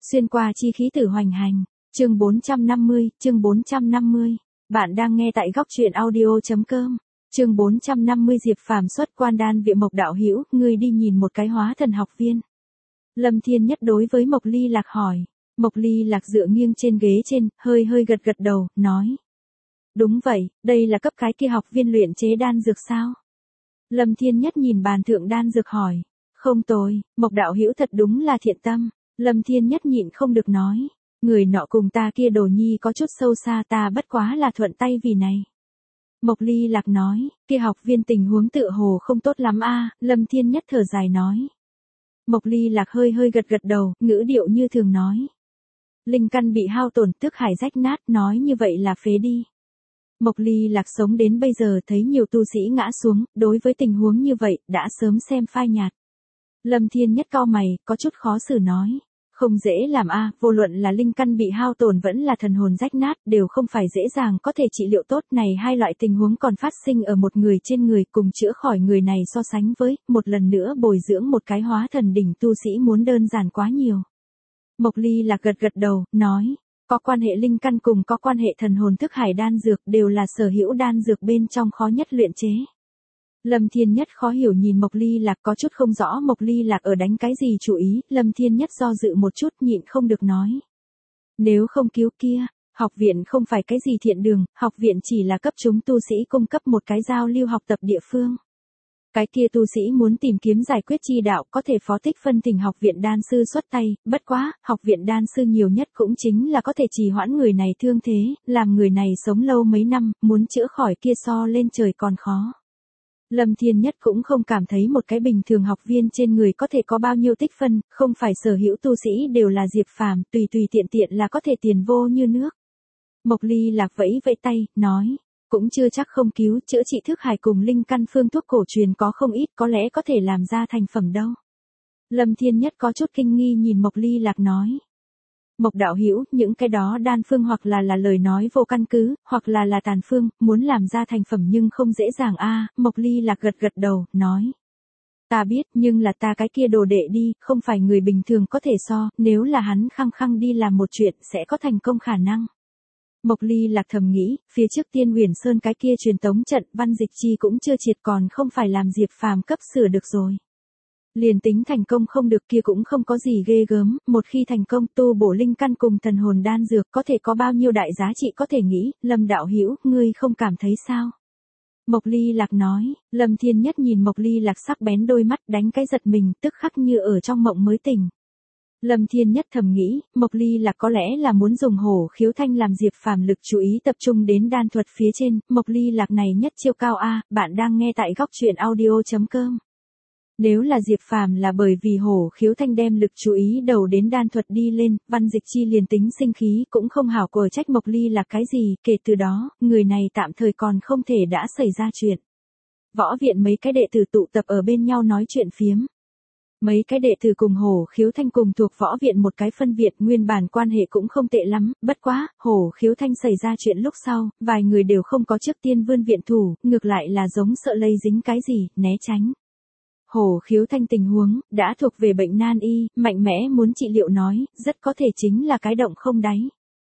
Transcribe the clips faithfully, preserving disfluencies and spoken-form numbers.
Xuyên qua chi khí tử hoành hành. Chương bốn trăm năm mươi, chương bốn trăm năm mươi. Bạn đang nghe tại góc truyện audio chấm com. Chương bốn trăm năm mươi Diệp Phàm xuất quan đan viện. Mộc đạo hữu, ngươi đi nhìn một cái hóa thần học viên. Lâm Thiên Nhất đối với Mộc Ly Lạc hỏi. Mộc Ly Lạc dựa nghiêng trên ghế trên, hơi hơi gật gật đầu, nói. Đúng vậy, đây là cấp cái kia học viên luyện chế đan dược sao? Lâm Thiên Nhất nhìn bàn thượng đan dược hỏi. Không tồi, Mộc đạo hữu thật đúng là thiện tâm. Lâm Thiên Nhất nhịn không được nói. Người nọ cùng ta kia đồ nhi có chút sâu xa, ta bất quá là thuận tay vì này. Mộc Ly Lạc nói, kia học viên tình huống tựa hồ không tốt lắm a. Lâm Thiên Nhất thở dài nói. Mộc Ly Lạc hơi hơi gật gật đầu, ngữ điệu như thường nói. Linh căn bị hao tổn, tức hải rách nát, nói như vậy là phế đi. Mộc Ly Lạc sống đến bây giờ thấy nhiều tu sĩ ngã xuống, đối với tình huống như vậy, đã sớm xem phai nhạt. Lâm Thiên Nhất cau mày, có chút khó xử nói. Không dễ làm a, vô luận là linh căn bị hao tổn vẫn là thần hồn rách nát, đều không phải dễ dàng có thể trị liệu tốt. Này hai loại tình huống còn phát sinh ở một người trên người, cùng chữa khỏi người này so sánh với, một lần nữa bồi dưỡng một cái hóa thần đỉnh tu sĩ muốn đơn giản quá nhiều. Mộc Ly Lạc gật gật đầu, nói, có quan hệ linh căn cùng có quan hệ thần hồn thức hải đan dược đều là sở hữu đan dược bên trong khó nhất luyện chế. Lâm Thiên Nhất khó hiểu nhìn Mộc Ly Lạc, có chút không rõ Mộc Ly Lạc ở đánh cái gì chủ ý. Lâm Thiên Nhất do dự một chút, nhịn không được nói. Nếu không cứu kia, học viện không phải cái gì thiện đường, học viện chỉ là cấp chúng tu sĩ cung cấp một cái giao lưu học tập địa phương. Cái kia tu sĩ muốn tìm kiếm giải quyết chi đạo có thể phó tích phân thỉnh học viện đan sư xuất tay, bất quá, học viện đan sư nhiều nhất cũng chính là có thể trì hoãn người này thương thế, làm người này sống lâu mấy năm, muốn chữa khỏi kia so lên trời còn khó. Lâm Thiên Nhất cũng không cảm thấy một cái bình thường học viên trên người có thể có bao nhiêu tích phân, không phải sở hữu tu sĩ đều là Diệp Phàm, tùy tùy tiện tiện là có thể tiền vô như nước. Mộc Ly Lạc vẫy vẫy tay, nói, cũng chưa chắc không cứu, chữa trị thức hải cùng linh căn phương thuốc cổ truyền có không ít, có lẽ có thể làm ra thành phẩm đâu. Lâm Thiên Nhất có chút kinh nghi nhìn Mộc Ly Lạc nói. Mộc đạo hữu, những cái đó đan phương hoặc là là lời nói vô căn cứ, hoặc là là tàn phương, muốn làm ra thành phẩm nhưng không dễ dàng a. Mộc Ly Lạc gật gật đầu, nói. Ta biết, nhưng là ta cái kia đồ đệ đi, không phải người bình thường có thể so, nếu là hắn khăng khăng đi làm một chuyện, sẽ có thành công khả năng. Mộc Ly Lạc thầm nghĩ, phía trước Tiên Huyền Sơn cái kia truyền tống trận, Văn Dịch Chi cũng chưa triệt, còn không phải làm Diệp Phàm cấp sửa được rồi. Liền tính thành công không được kia cũng không có gì ghê gớm, một khi thành công tu bổ linh căn cùng thần hồn đan dược có thể có bao nhiêu đại giá trị có thể nghĩ. Lâm đạo hữu, ngươi không cảm thấy sao? Mộc Ly Lạc nói. Lâm Thiên Nhất nhìn Mộc Ly Lạc sắc bén đôi mắt, đánh cái giật mình, tức khắc như ở trong mộng mới tỉnh. Lâm Thiên Nhất thầm nghĩ, Mộc Ly Lạc có lẽ là muốn dùng hổ khiếu thanh làm Diệp Phàm lực chú ý tập trung đến đan thuật phía trên. Mộc Ly Lạc này nhất chiêu cao a. Bạn đang nghe tại góc truyện audio chấm com. Nếu là Diệp Phàm là bởi vì hổ khiếu thanh đem lực chú ý đầu đến đan thuật đi lên, Văn Dịch Chi liền tính sinh khí cũng không hảo của trách Mộc Ly là cái gì, kể từ đó, người này tạm thời còn không thể đã xảy ra chuyện. Võ viện mấy cái đệ tử tụ tập ở bên nhau nói chuyện phiếm. Mấy cái đệ tử cùng hổ khiếu thanh cùng thuộc võ viện một cái phân viện, nguyên bản quan hệ cũng không tệ lắm, bất quá, hổ khiếu thanh xảy ra chuyện lúc sau, vài người đều không có trước tiên vươn viện thủ, ngược lại là giống sợ lây dính cái gì, né tránh. Hổ khiếu thanh tình huống, đã thuộc về bệnh nan y, mạnh mẽ muốn trị liệu nói, rất có thể chính là cái động không đáy.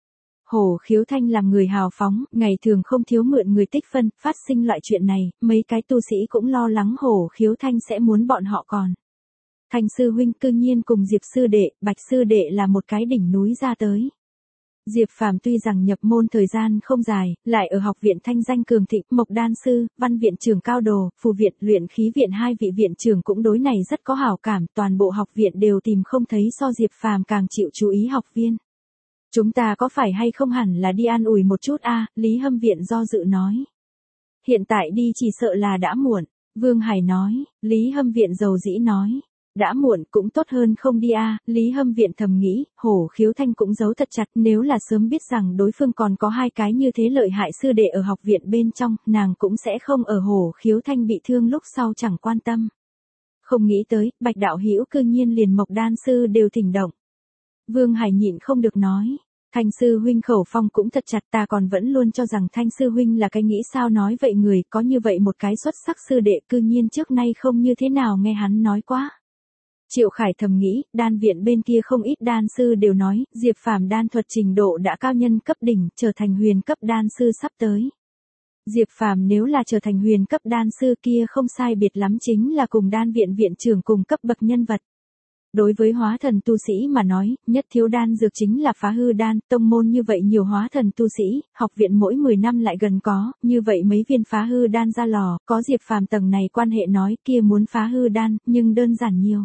Hổ khiếu thanh làm người hào phóng, ngày thường không thiếu mượn người tích phân, phát sinh loại chuyện này, mấy cái tu sĩ cũng lo lắng hổ khiếu thanh sẽ muốn bọn họ còn. Thanh sư huynh cư nhiên cùng Diệp sư đệ, Bạch sư đệ là một cái đỉnh núi ra tới. Diệp Phàm tuy rằng nhập môn thời gian không dài, lại ở học viện thanh danh cường thịnh, Mộc đan sư, Văn viện trưởng cao đồ, Phù viện, Luyện khí viện hai vị viện trưởng cũng đối này rất có hảo cảm, toàn bộ học viện đều tìm không thấy so Diệp Phàm càng chịu chú ý học viên. Chúng ta có phải hay không hẳn là đi an ủi một chút a? Lý Hâm viện do dự nói. Hiện tại đi chỉ sợ là đã muộn, Vương Hải nói. Lý Hâm viện dầu dĩ nói. Đã muộn cũng tốt hơn không đi a. Lý Hâm viện thầm nghĩ, hổ khiếu thanh cũng giấu thật chặt, nếu là sớm biết rằng đối phương còn có hai cái như thế lợi hại sư đệ ở học viện bên trong, nàng cũng sẽ không ở hổ khiếu thanh bị thương lúc sau chẳng quan tâm. Không nghĩ tới, Bạch đạo hữu cư nhiên liền Mộc đan sư đều thỉnh động. Vương Hải nhịn không được nói. Thanh sư huynh khẩu phong cũng thật chặt, ta còn vẫn luôn cho rằng Thanh sư huynh là cái nghĩ sao nói vậy người, có như vậy một cái xuất sắc sư đệ cư nhiên trước nay không như thế nào nghe hắn nói quá. Triệu Khải thầm nghĩ, đan viện bên kia không ít đan sư đều nói, Diệp Phàm đan thuật trình độ đã cao nhân cấp đỉnh, trở thành huyền cấp đan sư sắp tới. Diệp Phàm nếu là trở thành huyền cấp đan sư kia không sai biệt lắm chính là cùng đan viện viện trưởng cùng cấp bậc nhân vật. Đối với hóa thần tu sĩ mà nói, nhất thiếu đan dược chính là phá hư đan, tông môn như vậy nhiều hóa thần tu sĩ, học viện mỗi mười năm lại gần có, như vậy mấy viên phá hư đan ra lò, có Diệp Phàm tầng này quan hệ nói kia muốn phá hư đan, nhưng đơn giản nhiều.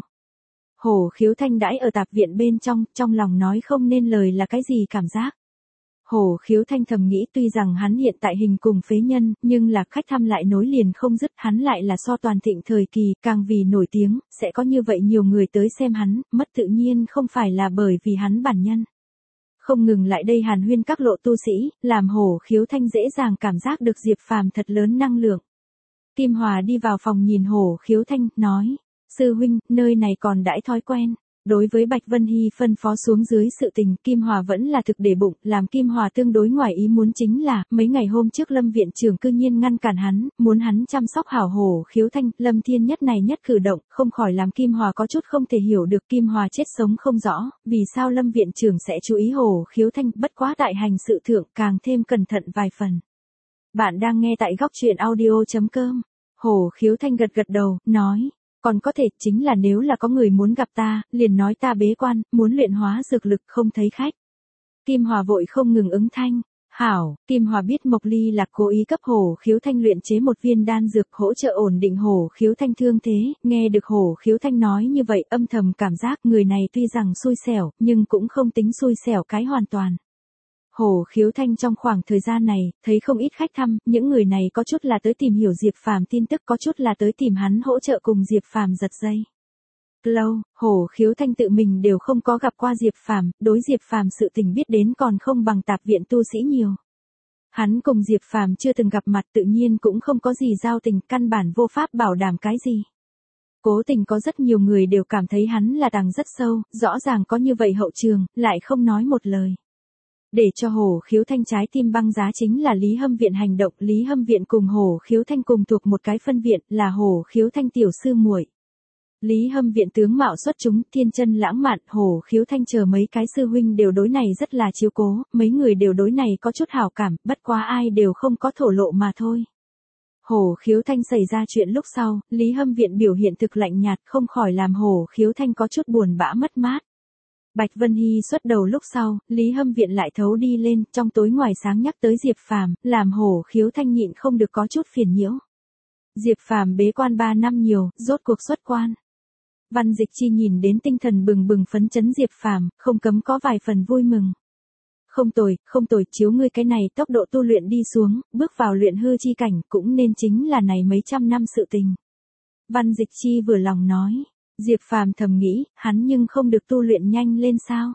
Hổ Khiếu Thanh đãi ở tạp viện bên trong, trong lòng nói không nên lời là cái gì cảm giác. Hổ Khiếu Thanh thầm nghĩ tuy rằng hắn hiện tại hình cùng phế nhân, nhưng là khách thăm lại nối liền không dứt, hắn lại là so toàn thịnh thời kỳ, càng vì nổi tiếng, sẽ có như vậy nhiều người tới xem hắn, mất tự nhiên không phải là bởi vì hắn bản nhân. Không ngừng lại đây hàn huyên các lộ tu sĩ, làm Hổ Khiếu Thanh dễ dàng cảm giác được Diệp Phàm thật lớn năng lượng. Kim Hòa đi vào phòng nhìn Hổ Khiếu Thanh, nói, sư huynh, nơi này còn đãi thói quen. Đối với Bạch Vân Hy phân phó xuống dưới sự tình, Kim Hòa vẫn là thực để bụng, làm Kim Hòa tương đối ngoài ý muốn chính là, mấy ngày hôm trước Lâm viện trưởng cư nhiên ngăn cản hắn, muốn hắn chăm sóc hảo Hổ Khiếu Thanh, Lâm Thiên Nhất này nhất cử động, không khỏi làm Kim Hòa có chút không thể hiểu được Kim Hòa chết sống không rõ, vì sao Lâm viện trưởng sẽ chú ý Hổ Khiếu Thanh, bất quá tại hành sự thượng càng thêm cẩn thận vài phần. Bạn đang nghe tại góc truyện audio chấm com. Hổ Khiếu Thanh gật gật đầu, nói. Còn có thể chính là nếu là có người muốn gặp ta, liền nói ta bế quan, muốn luyện hóa dược lực không thấy khách. Kim Hòa vội không ngừng ứng thanh. Hảo, Kim Hòa biết Mộc Ly là cố ý cấp Hổ Khiếu Thanh luyện chế một viên đan dược hỗ trợ ổn định Hổ Khiếu Thanh thương thế, nghe được Hổ Khiếu Thanh nói như vậy âm thầm cảm giác người này tuy rằng xui xẻo, nhưng cũng không tính xui xẻo cái hoàn toàn. Hổ Khiếu Thanh trong khoảng thời gian này, thấy không ít khách thăm, những người này có chút là tới tìm hiểu Diệp Phàm tin tức, có chút là tới tìm hắn hỗ trợ cùng Diệp Phàm giật dây. Lâu, Hổ Khiếu Thanh tự mình đều không có gặp qua Diệp Phàm, đối Diệp Phàm sự tình biết đến còn không bằng tạp viện tu sĩ nhiều. Hắn cùng Diệp Phàm chưa từng gặp mặt tự nhiên cũng không có gì giao tình, căn bản vô pháp bảo đảm cái gì. Cố tình có rất nhiều người đều cảm thấy hắn là tàng rất sâu, rõ ràng có như vậy hậu trường, lại không nói một lời. Để cho Hổ Khiếu Thanh trái tim băng giá chính là Lý Hâm Viện hành động, Lý Hâm Viện cùng Hổ Khiếu Thanh cùng thuộc một cái phân viện, là Hổ Khiếu Thanh tiểu sư muội. Lý Hâm Viện tướng mạo xuất chúng, thiên chân lãng mạn, Hổ Khiếu Thanh chờ mấy cái sư huynh đều đối này rất là chiếu cố, mấy người đều đối này có chút hảo cảm, bất quá ai đều không có thổ lộ mà thôi. Hổ Khiếu Thanh xảy ra chuyện lúc sau, Lý Hâm Viện biểu hiện thực lạnh nhạt, không khỏi làm Hổ Khiếu Thanh có chút buồn bã mất mát. Bạch Vân Hy xuất đầu lúc sau, Lý Hâm Viện lại thấu đi lên, trong tối ngoài sáng nhắc tới Diệp Phàm, làm Hổ Khiếu Thanh nhịn không được có chút phiền nhiễu. Diệp Phàm bế quan ba năm nhiều, rốt cuộc xuất quan. Văn Dịch Chi nhìn đến tinh thần bừng bừng phấn chấn Diệp Phàm, không cấm có vài phần vui mừng. Không tồi, không tồi, chiếu ngươi cái này tốc độ tu luyện đi xuống, bước vào luyện hư chi cảnh cũng nên chính là này mấy trăm năm sự tình. Văn Dịch Chi vừa lòng nói. Diệp Phàm thầm nghĩ, hắn nhưng không được tu luyện nhanh lên sao?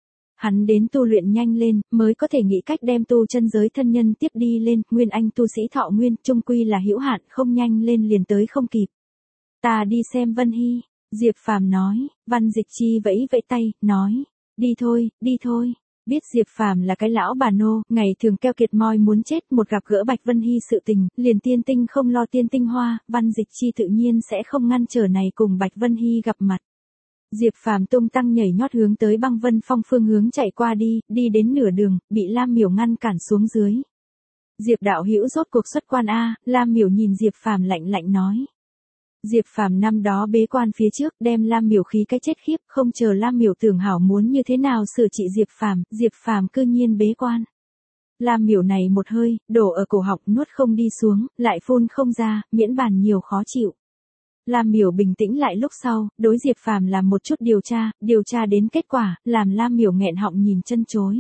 Hắn đến tu luyện nhanh lên, mới có thể nghĩ cách đem tu chân giới thân nhân tiếp đi lên, nguyên anh tu sĩ thọ nguyên, chung quy là hữu hạn, không nhanh lên liền tới không kịp. Ta đi xem Vân Hy, Diệp Phàm nói, Văn Dịch Chi vẫy vẫy tay, nói, đi thôi, đi thôi. Biết Diệp Phàm là cái lão bà nô, ngày thường keo kiệt moi muốn chết, một gặp gỡ Bạch Vân Hy sự tình, liền tiên tinh không lo tiên tinh hoa, Văn Dịch Chi tự nhiên sẽ không ngăn trở này cùng Bạch Vân Hy gặp mặt. Diệp Phàm tung tăng nhảy nhót hướng tới Băng Vân Phong phương hướng chạy qua đi, đi đến nửa đường, bị Lam Miểu ngăn cản xuống dưới. Diệp đạo hữu rốt cuộc xuất quan a, Lam Miểu nhìn Diệp Phàm lạnh lạnh nói. Diệp Phàm năm đó bế quan phía trước đem Lam Miểu khí cái chết khiếp, không chờ Lam Miểu tưởng hảo muốn như thế nào sửa trị Diệp Phàm, Diệp Phàm cư nhiên bế quan. Lam Miểu này một hơi, đổ ở cổ họng nuốt không đi xuống, lại phun không ra, miễn bàn nhiều khó chịu. Lam Miểu bình tĩnh lại lúc sau, đối Diệp Phàm làm một chút điều tra, điều tra đến kết quả, làm Lam Miểu nghẹn họng nhìn chân chối.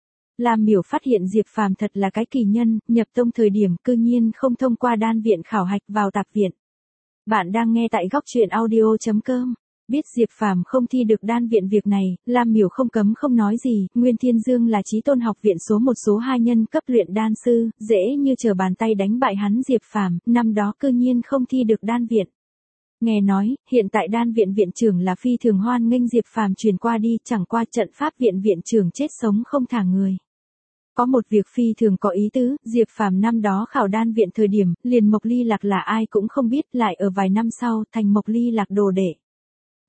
Lam Miểu phát hiện Diệp Phàm thật là cái kỳ nhân, nhập tông thời điểm cư nhiên không thông qua đan viện khảo hạch vào tạp viện. Bạn đang nghe tại góc truyện audio chấm com. Biết Diệp Phàm không thi được đan viện việc này, Lam Miểu không cấm không nói gì, Nguyên Thiên Dương là Chí Tôn học viện số một số hai nhân cấp luyện đan sư, dễ như trở bàn tay đánh bại hắn Diệp Phàm, năm đó cư nhiên không thi được đan viện. Nghe nói, hiện tại đan viện viện trưởng là phi thường hoan nghênh Diệp Phàm truyền qua đi, chẳng qua trận pháp viện viện trưởng chết sống không thả người. Có một việc phi thường có ý tứ, Diệp Phàm năm đó khảo đan viện thời điểm, liền Mộc Ly Lạc là ai cũng không biết, lại ở vài năm sau thành Mộc Ly Lạc đồ đệ.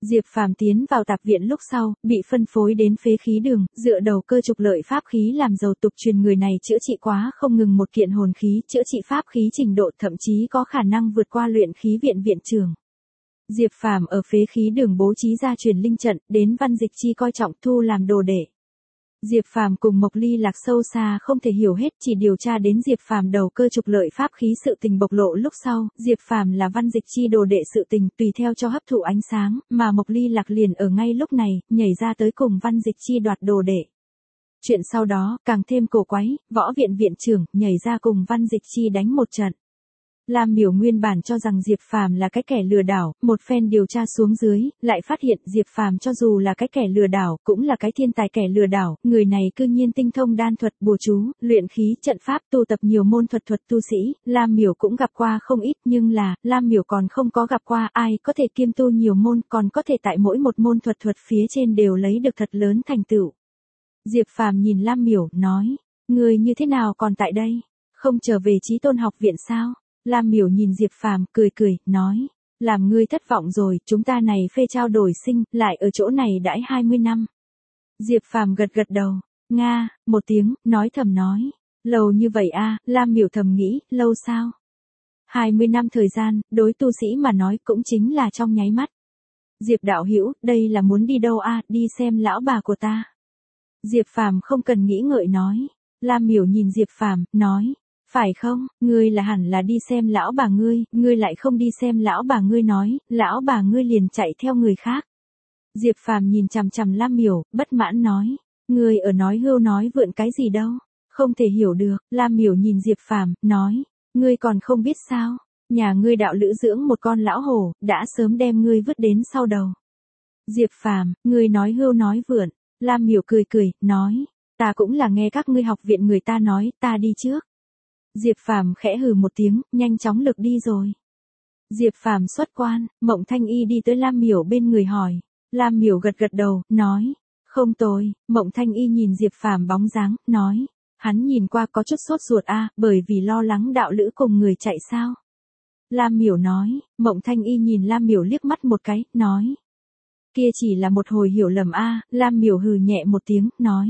Diệp Phàm tiến vào tạp viện lúc sau, bị phân phối đến phế khí đường, dựa đầu cơ trục lợi pháp khí làm giàu tục truyền người này chữa trị quá không ngừng một kiện hồn khí, chữa trị pháp khí trình độ thậm chí có khả năng vượt qua luyện khí viện viện trưởng. Diệp Phàm ở phế khí đường bố trí ra truyền linh trận, đến Văn Dịch Chi coi trọng thu làm đồ đệ. Diệp Phàm cùng Mộc Ly Lạc sâu xa không thể hiểu hết, chỉ điều tra đến Diệp Phàm đầu cơ trục lợi pháp khí sự tình bộc lộ lúc sau, Diệp Phàm là Văn Dịch Chi đồ đệ sự tình tùy theo cho hấp thụ ánh sáng, mà Mộc Ly Lạc liền ở ngay lúc này, nhảy ra tới cùng Văn Dịch Chi đoạt đồ đệ. Chuyện sau đó, càng thêm cổ quái, võ viện viện trưởng nhảy ra cùng Văn Dịch Chi đánh một trận. Lam Miểu nguyên bản cho rằng Diệp Phàm là cái kẻ lừa đảo, một phen điều tra xuống dưới, lại phát hiện Diệp Phàm cho dù là cái kẻ lừa đảo, cũng là cái thiên tài kẻ lừa đảo, người này cư nhiên tinh thông đan thuật, bùa chú, luyện khí, trận pháp, tu tập nhiều môn thuật thuật tu sĩ, Lam Miểu cũng gặp qua không ít, nhưng là, Lam Miểu còn không có gặp qua ai có thể kiêm tu nhiều môn, còn có thể tại mỗi một môn thuật thuật phía trên đều lấy được thật lớn thành tựu. Diệp Phàm nhìn Lam Miểu, nói, người như thế nào còn tại đây, không trở về Chí Tôn học viện sao? Lam Miểu nhìn Diệp Phàm, cười cười, nói, làm ngươi thất vọng rồi, chúng ta này phê trao đổi sinh, lại ở chỗ này đãi hai mươi năm. Diệp Phàm gật gật đầu, nga, một tiếng, nói thầm nói, lâu như vậy a, Lam Miểu thầm nghĩ, lâu sao? hai mươi năm thời gian, đối tu sĩ mà nói cũng chính là trong nháy mắt. Diệp đạo hữu, đây là muốn đi đâu a, đi xem lão bà của ta. Diệp Phàm không cần nghĩ ngợi nói, Lam Miểu nhìn Diệp Phàm, nói, phải không, ngươi là hẳn là đi xem lão bà ngươi, ngươi lại không đi xem lão bà ngươi nói, lão bà ngươi liền chạy theo người khác. Diệp Phàm nhìn chằm chằm Lam Miểu, bất mãn nói, ngươi ở nói hưu nói vượn cái gì đâu, không thể hiểu được. Lam Miểu nhìn Diệp Phàm, nói, ngươi còn không biết sao, nhà ngươi đạo lữ dưỡng một con lão hổ, đã sớm đem ngươi vứt đến sau đầu. Diệp Phàm, ngươi nói hưu nói vượn. Lam Miểu cười cười, nói, ta cũng là nghe các ngươi học viện người ta nói, ta đi trước. Diệp Phàm khẽ hừ một tiếng, nhanh chóng lực đi rồi. Diệp Phàm xuất quan, Mộng Thanh Y đi tới Lam Miểu bên người hỏi. Lam Miểu gật gật đầu, nói, không tồi. Mộng Thanh Y nhìn Diệp Phàm bóng dáng, nói, hắn nhìn qua có chút sốt ruột a, bởi vì lo lắng đạo lữ cùng người chạy sao. Lam Miểu nói, Mộng Thanh Y nhìn Lam Miểu liếc mắt một cái, nói, kia chỉ là một hồi hiểu lầm a. Lam Miểu hừ nhẹ một tiếng, nói,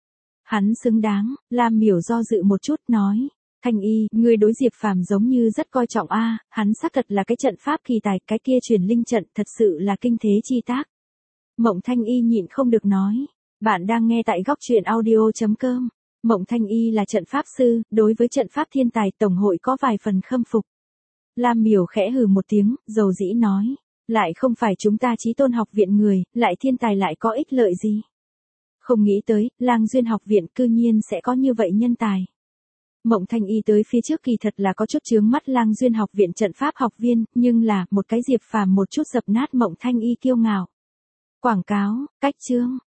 hắn xứng đáng. Lam Miểu do dự một chút, nói, Thanh Y, ngươi đối Diệp Phàm giống như rất coi trọng a, hắn xác thật là cái trận pháp kỳ tài, cái kia truyền linh trận thật sự là kinh thế chi tác. Mộng Thanh Y nhịn không được nói, bạn đang nghe tại góc truyện audio chấm com. Mộng Thanh Y là trận pháp sư, đối với trận pháp thiên tài tổng hội có vài phần khâm phục. Lam Miểu khẽ hừ một tiếng, dầu dĩ nói, lại không phải chúng ta Chí Tôn học viện người, lại thiên tài lại có ích lợi gì. Không nghĩ tới, Lang Duyên học viện cư nhiên sẽ có như vậy nhân tài. Mộng Thanh Y tới phía trước kỳ thật là có chút chướng mắt Lang Duyên học viện trận pháp học viên, nhưng là, một cái Diệp Phàm một chút dập nát Mộng Thanh Y kiêu ngạo. Quảng cáo, cách chương.